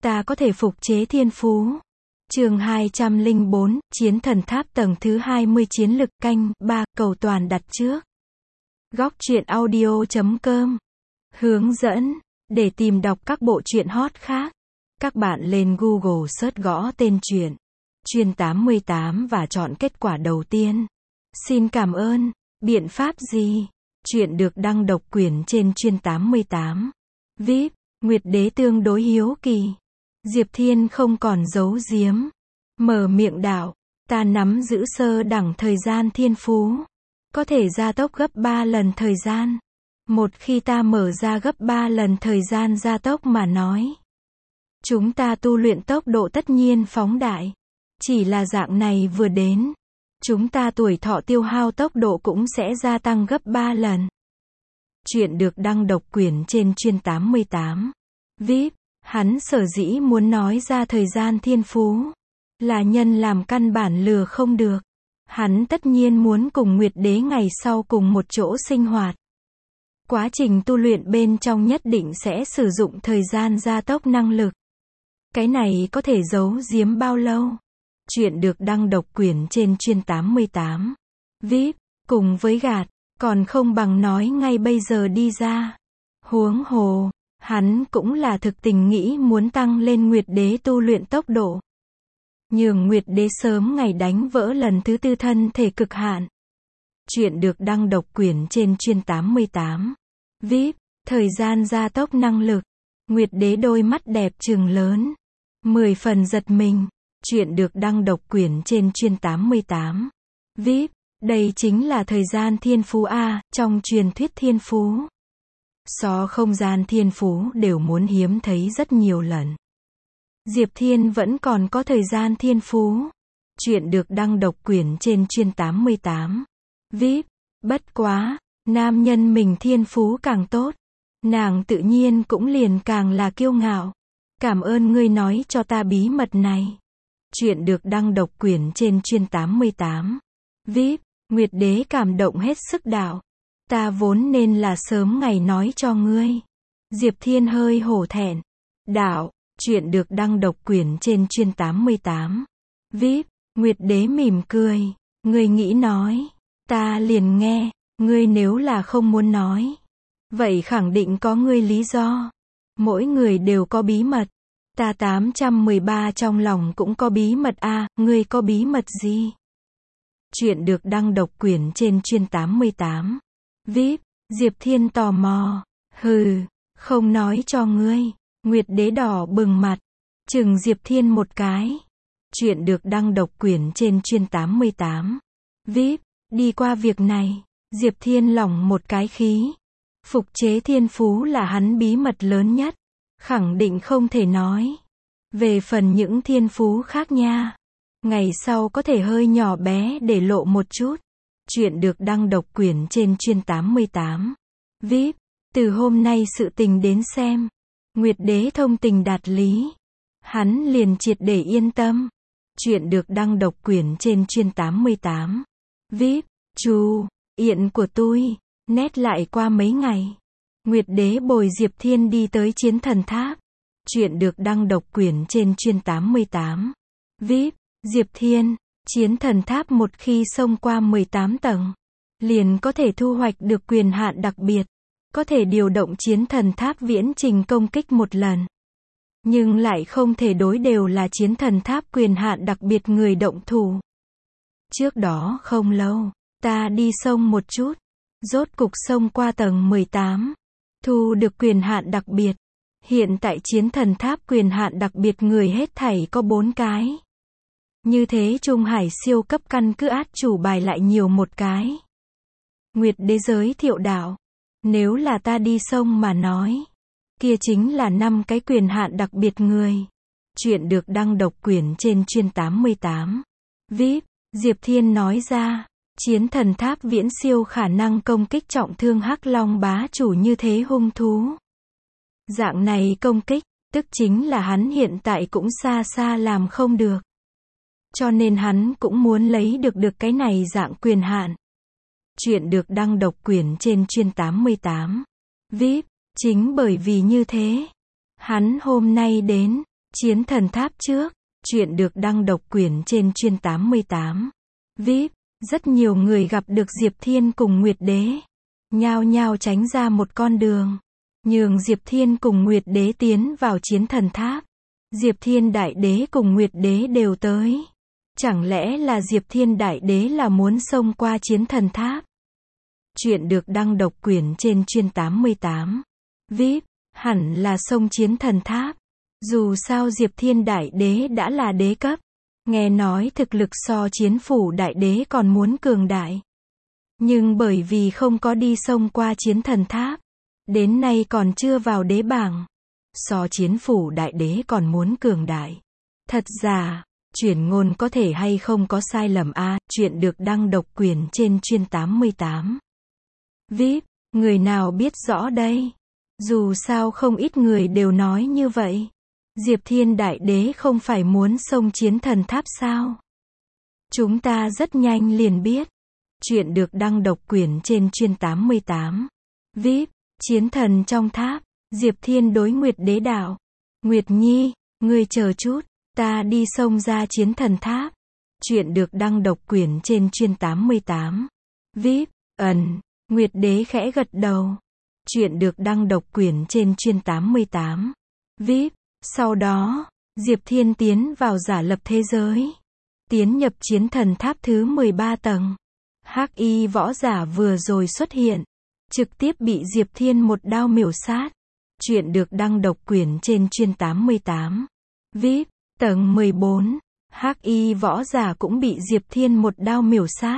ta có thể phục chế thiên phú. Chương 204, Chiến thần tháp tầng thứ 20 chiến lực canh 3, cầu toàn đặt trước. Góc truyện audio.com. Hướng dẫn, để tìm đọc các bộ truyện hot khác, các bạn lên Google search gõ tên truyện Chuyên 88 và chọn kết quả đầu tiên. Xin cảm ơn. Biện pháp gì? Truyện được đăng độc quyền trên Chuyên 88. VIP, Nguyệt Đế tương đối hiếu kỳ. Diệp Thiên không còn giấu giếm. Mở miệng đạo, ta nắm giữ sơ đẳng thời gian thiên phú. Có thể gia tốc gấp 3 lần thời gian. Một khi ta mở ra gấp 3 lần thời gian gia tốc mà nói, chúng ta tu luyện tốc độ tất nhiên phóng đại. Chỉ là dạng này vừa đến, chúng ta tuổi thọ tiêu hao tốc độ cũng sẽ gia tăng gấp 3 lần. Chuyện được đăng độc quyền trên Chuyên 88. VIP, hắn sở dĩ muốn nói ra thời gian thiên phú, là nhân làm căn bản lừa không được. Hắn tất nhiên muốn cùng Nguyệt Đế ngày sau cùng một chỗ sinh hoạt. Quá trình tu luyện bên trong nhất định sẽ sử dụng thời gian gia tốc năng lực. Cái này có thể giấu giếm bao lâu? Chuyện được đăng độc quyền trên Chuyên 88. VIP, cùng với gạt, còn không bằng nói ngay bây giờ đi ra. Huống hồ, hắn cũng là thực tình nghĩ muốn tăng lên Nguyệt Đế tu luyện tốc độ. Nhường Nguyệt Đế sớm ngày đánh vỡ lần thứ 4 thân thể cực hạn. Chuyện được đăng độc quyền trên Chuyên 88. VIP, thời gian gia tốc năng lực. Nguyệt Đế đôi mắt đẹp trừng lớn, 10 phần giật mình. Chuyện được đăng độc quyền trên Chuyên 88. VIP, đây chính là thời gian thiên phú A, trong truyền thuyết thiên phú. So không gian thiên phú đều muốn hiếm thấy rất nhiều lần. Diệp Thiên vẫn còn có thời gian thiên phú. Chuyện được đăng độc quyền trên Chuyên 88. VIP, bất quá, nam nhân mình thiên phú càng tốt, nàng tự nhiên cũng liền càng là kiêu ngạo. Cảm ơn ngươi nói cho ta bí mật này. Chuyện được đăng độc quyền trên Chuyên 88. VIP, Nguyệt Đế cảm động hết sức đạo. Ta vốn nên là sớm ngày nói cho ngươi. Diệp Thiên hơi hổ thẹn. Đạo, chuyện được đăng độc quyền trên Chuyên 88. VIP, Nguyệt Đế mỉm cười. Ngươi nghĩ nói, ta liền nghe. Ngươi nếu là không muốn nói, vậy khẳng định có ngươi lý do. Mỗi người đều có bí mật. Ta 813 trong lòng cũng có bí mật a, ngươi có bí mật gì? Chuyện được đăng độc quyền trên Chuyên 88. VIP, Diệp Thiên tò mò. Hừ, không nói cho ngươi. Nguyệt Đế đỏ bừng mặt, chừng Diệp Thiên một cái. Chuyện được đăng độc quyền trên Chuyên 88. VIP, đi qua việc này, Diệp Thiên lỏng một cái khí. Phục chế thiên phú là hắn bí mật lớn nhất, khẳng định không thể nói. Về phần những thiên phú khác nha, ngày sau có thể hơi nhỏ bé để lộ một chút. Chuyện được đăng độc quyền trên Chuyên 88. VIP, từ hôm nay sự tình đến xem, Nguyệt Đế thông tình đạt lý, hắn liền triệt để yên tâm. Chuyện được đăng độc quyền trên Chuyên 88. VIP, chú, yện của tôi, nét lại qua mấy ngày. Nguyệt Đế bồi Diệp Thiên đi tới Chiến thần tháp. Chuyện được đăng độc quyền trên Chuyên 88. VIP, Diệp Thiên, Chiến thần tháp một khi xông qua 18 tầng, liền có thể thu hoạch được quyền hạn đặc biệt. Có thể điều động Chiến thần tháp viễn trình công kích một lần. Nhưng lại không thể đối đều là Chiến thần tháp quyền hạn đặc biệt người động thủ. Trước đó không lâu, ta đi xông một chút, rốt cục xông qua tầng 18, thu được quyền hạn đặc biệt. Hiện tại Chiến thần tháp quyền hạn đặc biệt người hết thảy có 4 cái. Như thế Trung Hải siêu cấp căn cứ át chủ bài lại nhiều một cái. Nguyệt Đế giới thiệu đạo, nếu là ta đi xông mà nói, kia chính là 5 cái quyền hạn đặc biệt người. Chuyện được đăng độc quyền trên Chuyên 88. VIP, Diệp Thiên nói ra, Chiến thần tháp viễn siêu khả năng công kích trọng thương Hắc Long bá chủ như thế hung thú. Dạng này công kích, tức chính là hắn hiện tại cũng xa xa làm không được. Cho nên hắn cũng muốn lấy được cái này dạng quyền hạn. Chuyện được đăng độc quyền trên Chuyên 88. VIP, chính bởi vì như thế, hắn hôm nay đến, Chiến thần tháp trước. Chuyện được đăng độc quyền trên chuyên 88. VIP. Rất nhiều người gặp được Diệp Thiên cùng Nguyệt Đế. Nhao nhao tránh ra một con đường. Nhường Diệp Thiên cùng Nguyệt Đế tiến vào chiến thần tháp. Diệp Thiên Đại Đế cùng Nguyệt Đế đều tới. Chẳng lẽ là Diệp Thiên Đại Đế là muốn xông qua chiến thần tháp? Chuyện được đăng độc quyền trên chuyên 88. VIP. Hẳn là xông chiến thần tháp. Dù sao Diệp Thiên Đại Đế đã là đế cấp. Nghe nói thực lực so Chiến Phủ Đại Đế còn muốn cường đại. Nhưng bởi vì không có đi xông qua chiến thần tháp, đến nay còn chưa vào đế bảng. So Chiến Phủ Đại Đế còn muốn cường đại. Thật giả, chuyển ngôn có thể hay không có sai lầm a? Chuyện được đăng độc quyền trên chuyên 88. VIP. Người nào biết rõ đây? Dù sao không ít người đều nói như vậy. Diệp Thiên Đại Đế không phải muốn xông chiến thần tháp sao? Chúng ta rất nhanh liền biết. Chuyện được đăng độc quyền trên chuyên 88. VIP. Chiến thần trong tháp. Diệp Thiên đối Nguyệt Đế đạo. Nguyệt Nhi, ngươi chờ chút, ta đi xông ra chiến thần tháp. Chuyện được đăng độc quyền trên chuyên 88. VIP. Nguyệt Đế khẽ gật đầu. Chuyện được đăng độc quyền trên chuyên 88. VIP. Sau đó, Diệp Thiên tiến vào giả lập thế giới. Tiến nhập chiến thần tháp thứ 13 tầng. Hắc y võ giả vừa rồi xuất hiện. Trực tiếp bị Diệp Thiên một đao miểu sát. Chuyện được đăng độc quyền trên chuyên 88. VIP. Tầng 14. Hắc y võ giả cũng bị Diệp Thiên một đao miểu sát.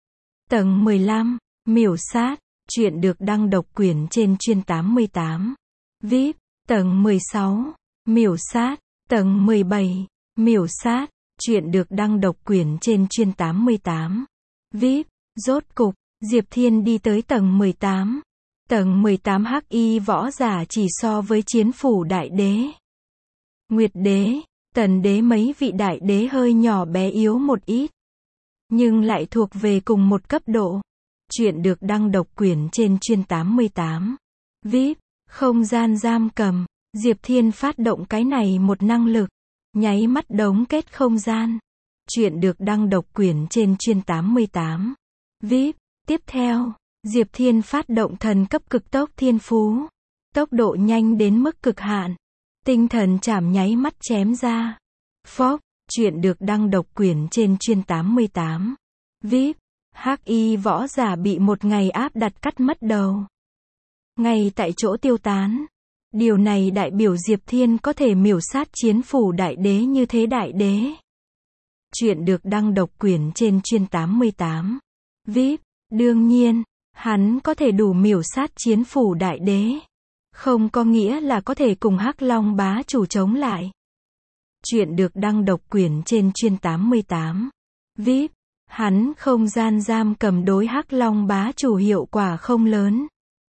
Tầng 15. Miểu sát. Chuyện được đăng độc quyền trên chuyên 88. VIP. Tầng 16. Miểu sát. Tầng 17. Miểu sát. Chuyện được đăng độc quyền trên chuyên 88. VIP. Rốt cục, Diệp Thiên đi tới tầng 18. Tầng 18 hắc y võ giả chỉ so với Chiến Phủ Đại Đế, Nguyệt Đế, Tần Đế mấy vị đại đế hơi nhỏ bé yếu một ít. Nhưng lại thuộc về cùng một cấp độ. Chuyện được đăng độc quyền trên chuyên 88. VIP. Không gian giam cầm. Diệp Thiên phát động cái này một năng lực. Nháy mắt đóng kết không gian. Chuyện được đăng độc quyền trên chuyên 88. VIP. Tiếp theo, Diệp Thiên phát động thần cấp cực tốc thiên phú. Tốc độ nhanh đến mức cực hạn. Tinh thần chảm nháy mắt chém ra. Phốc. Chuyện được đăng độc quyền trên chuyên 88. VIP. Hắc y võ giả bị một ngày áp đặt cắt mất đầu. Ngay tại chỗ tiêu tán. Điều này đại biểu Diệp Thiên có thể miểu sát Chiến Phủ Đại Đế như thế đại đế. Chuyện được đăng độc quyền trên chuyên 88. VIP. Đương nhiên, hắn có thể đủ miểu sát Chiến Phủ Đại Đế. Không có nghĩa là có thể cùng Hắc Long bá chủ chống lại. Chuyện được đăng độc quyền trên chuyên 88. VIP. Hắn không gian giam cầm đối Hắc Long bá chủ hiệu quả không lớn.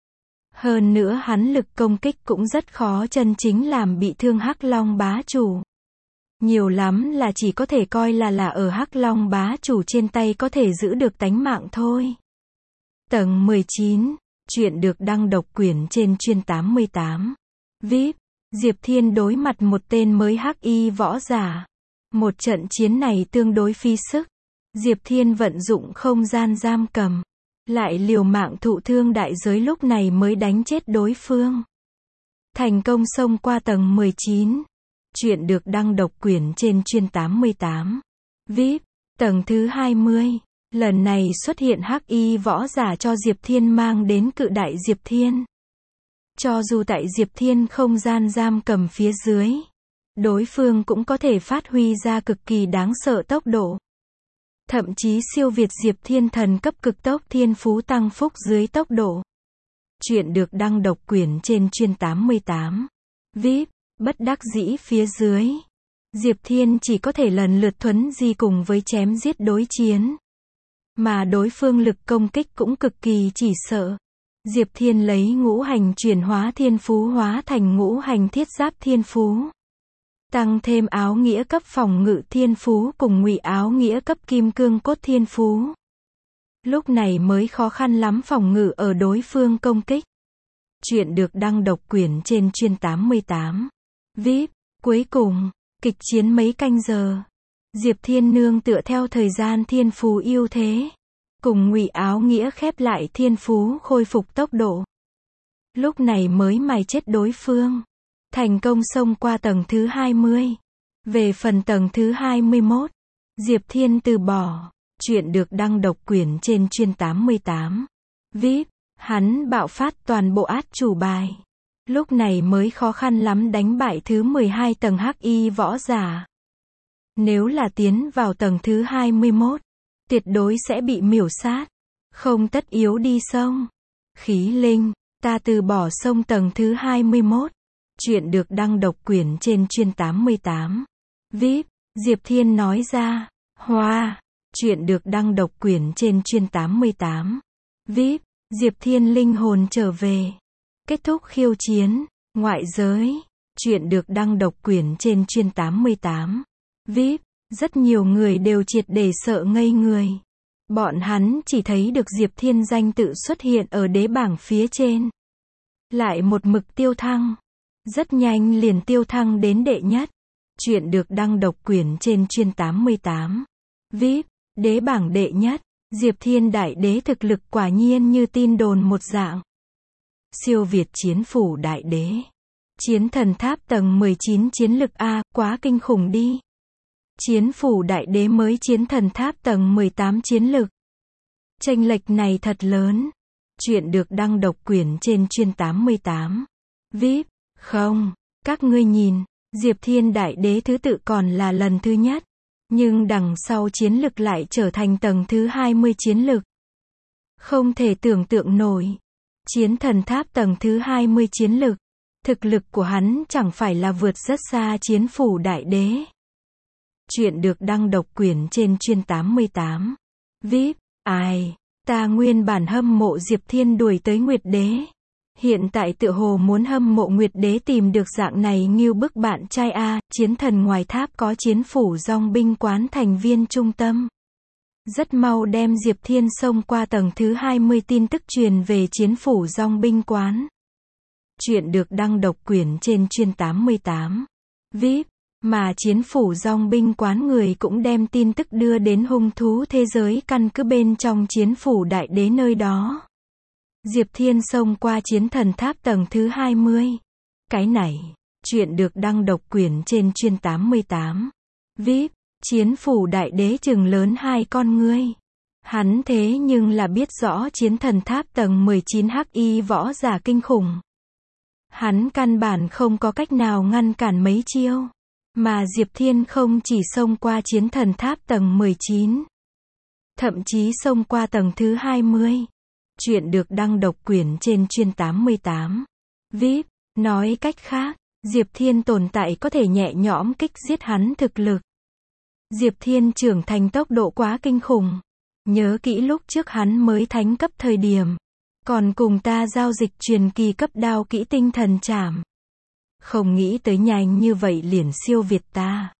Hơn nữa hắn lực công kích cũng rất khó chân chính làm bị thương Hắc Long bá chủ. Nhiều lắm là chỉ có thể coi là ở Hắc Long bá chủ trên tay có thể giữ được tánh mạng thôi. Tầng 19. Chuyện được đăng độc quyền trên chuyên 88. VIP. Diệp Thiên đối mặt một tên mới hắc y võ giả. Một trận chiến này tương đối phí sức. Diệp Thiên vận dụng không gian giam cầm. Lại liều mạng thụ thương đại giới lúc này mới đánh chết đối phương. Thành công xông qua tầng 19. Chuyện được đăng độc quyền trên chuyên 88. VIP. Tầng thứ 20. Lần này xuất hiện hắc y võ giả cho Diệp Thiên mang đến cự đại Diệp Thiên. Cho dù tại Diệp Thiên không gian giam cầm phía dưới, đối phương cũng có thể phát huy ra cực kỳ đáng sợ tốc độ. Thậm chí siêu việt Diệp Thiên thần cấp cực tốc thiên phú tăng phúc dưới tốc độ. Chuyện được đăng độc quyền trên chuyên 88. VIP. Bất đắc dĩ phía dưới. Diệp Thiên chỉ có thể lần lượt thuấn di cùng với chém giết đối chiến. Mà đối phương lực công kích cũng cực kỳ chỉ sợ. Diệp Thiên lấy ngũ hành chuyển hóa thiên phú hóa thành ngũ hành thiết giáp thiên phú. Tăng thêm áo nghĩa cấp phòng ngự thiên phú cùng ngụy áo nghĩa cấp kim cương cốt thiên phú. Lúc này mới khó khăn lắm phòng ngự ở đối phương công kích. Chuyện được đăng độc quyền trên chuyên 88. VIP. Cuối cùng, kịch chiến mấy canh giờ. Diệp Thiên nương tựa theo thời gian thiên phú ưu thế, cùng Ngụy Áo Nghĩa khép lại thiên phú khôi phục tốc độ. Lúc này mới mài chết đối phương. Thành công xông qua tầng thứ 20. Về phần tầng thứ 21, Diệp Thiên từ bỏ. Chuyện được đăng độc quyền trên chuyên 88. VIP, hắn bạo phát toàn bộ át chủ bài. Lúc này mới khó khăn lắm đánh bại thứ 12 tầng hắc y võ giả. Nếu là tiến vào tầng thứ 21, tuyệt đối sẽ bị miểu sát. Không tất yếu đi xông. Khí linh, ta từ bỏ xông tầng thứ 21. Chuyện được đăng độc quyền trên chuyên 88. VIP, Diệp Thiên nói ra. Hoa, chuyện được đăng độc quyền trên chuyên 88. VIP, Diệp Thiên linh hồn trở về. Kết thúc khiêu chiến, ngoại giới. Chuyện được đăng độc quyền trên chuyên 88. VIP, rất nhiều người đều triệt để sợ ngây người. Bọn hắn chỉ thấy được Diệp Thiên danh tự xuất hiện ở đế bảng phía trên. Lại một mực tiêu thăng. Rất nhanh liền tiêu thăng đến đệ nhất. Chuyện được đăng độc quyền trên chuyên 88. VIP, đế bảng đệ nhất. Diệp Thiên đại đế thực lực quả nhiên như tin đồn một dạng. Siêu việt chiến phủ đại đế. Chiến thần tháp tầng 19 chiến lực A, quá kinh khủng đi. Chiến phủ đại đế mới chiến thần tháp tầng 18 chiến lực. Chênh lệch này thật lớn. Chuyện được đăng độc quyền trên chuyên 88. VIP, không, các ngươi nhìn, Diệp Thiên đại đế thứ tự còn là lần thứ nhất. Nhưng đằng sau chiến lực lại trở thành tầng thứ 20 chiến lực. Không thể tưởng tượng nổi. Chiến thần tháp tầng thứ 20 chiến lực. Thực lực của hắn chẳng phải là vượt rất xa chiến phủ đại đế. Chuyện được đăng độc quyền trên chuyên 88. VIP, ai, ta nguyên bản hâm mộ Diệp Thiên đuổi tới Nguyệt Đế. Hiện tại tựa hồ muốn hâm mộ Nguyệt Đế tìm được dạng này như bức bạn trai A, chiến thần ngoài tháp có chiến phủ dòng binh quán thành viên trung tâm. Rất mau đem Diệp Thiên xông qua tầng thứ 20 tin tức truyền về chiến phủ dòng binh quán. Chuyện được đăng độc quyền trên chuyên 88. VIP, mà chiến phủ dòng binh quán người cũng đem tin tức đưa đến hung thú thế giới căn cứ bên trong chiến phủ đại đế nơi đó. Diệp Thiên xông qua chiến thần tháp tầng thứ 20. Cái này, chuyện được đăng độc quyền trên chuyên 88. VIP, chiến phủ đại đế chừng lớn hai con ngươi. Hắn thế nhưng là biết rõ chiến thần tháp tầng 19 hắc y võ giả kinh khủng. Hắn căn bản không có cách nào ngăn cản mấy chiêu. Mà Diệp Thiên không chỉ xông qua chiến thần tháp tầng 19. Thậm chí xông qua tầng thứ 20. Chuyện được đăng độc quyền trên chuyên 88. VIP, nói cách khác, Diệp Thiên tồn tại có thể nhẹ nhõm kích giết hắn thực lực. Diệp Thiên trưởng thành tốc độ quá kinh khủng. Nhớ kỹ lúc trước hắn mới thánh cấp thời điểm. Còn cùng ta giao dịch truyền kỳ cấp đao kỹ tinh thần trảm. Không nghĩ tới nhanh như vậy liền siêu việt ta.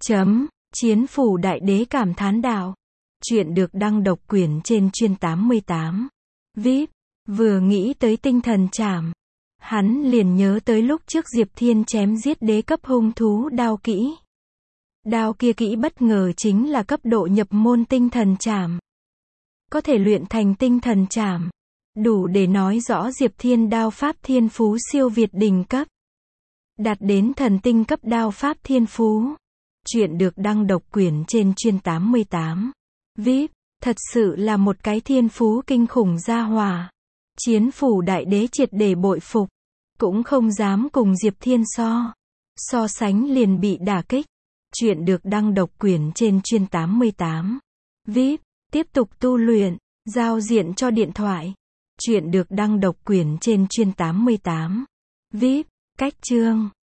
Chiến phủ đại đế cảm thán đạo. Chuyện được đăng độc quyền trên chuyên 88. VIP, vừa nghĩ tới tinh thần trảm. Hắn liền nhớ tới lúc trước Diệp Thiên chém giết đế cấp hung thú đao kỹ. Đao kia kỹ bất ngờ chính là cấp độ nhập môn tinh thần trảm. Có thể luyện thành tinh thần trảm. Đủ để nói rõ Diệp Thiên đao pháp thiên phú siêu việt đỉnh cấp. Đạt đến thần tinh cấp đao pháp thiên phú. Chuyện được đăng độc quyền trên chuyên 88. VIP, thật sự là một cái thiên phú kinh khủng gia hỏa. Chiến phủ đại đế triệt để bội phục. Cũng không dám cùng Diệp Thiên so sánh liền bị đả kích. Chuyện được đăng độc quyền trên chuyên 88. VIP, tiếp tục tu luyện, giao diện cho điện thoại. Chuyện được đăng độc quyền trên chuyên 88. VIP, cách chương.